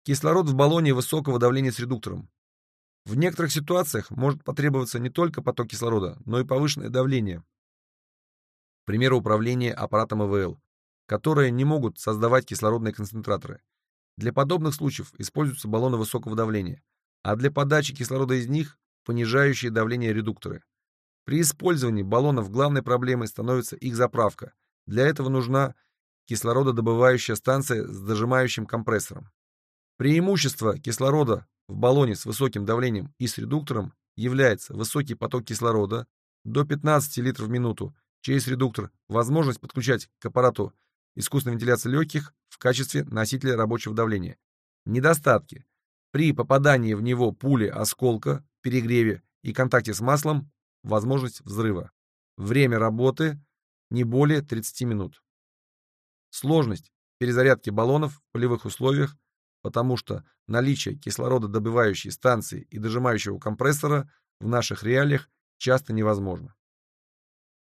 Кислород в баллоне высокого давления с редуктором. В некоторых ситуациях может потребоваться не только поток кислорода, но и повышенное давление. К примеру, управление аппаратом ИВЛ, которые не могут создавать кислородные концентраторы. Для подобных случаев используются баллоны высокого давления, а для подачи кислорода из них понижающие давление редукторы. При использовании баллонов главной проблемой становится их заправка. Для этого нужна кислорододобывающая станция с дожимающим компрессором. Преимущество кислорода в баллоне с высоким давлением и с редуктором является высокий поток кислорода до 15 литров в минуту через редуктор, возможность подключать к аппарату искусственной вентиляции легких в качестве носителя рабочего давления. Недостатки. При попадании в него пули осколка, перегреве и контакте с маслом возможность взрыва. Время работы не более 30 минут. Сложность перезарядки баллонов в полевых условиях, потому что наличие кислорододобывающей станции и дожимающего компрессора в наших реалиях часто невозможно.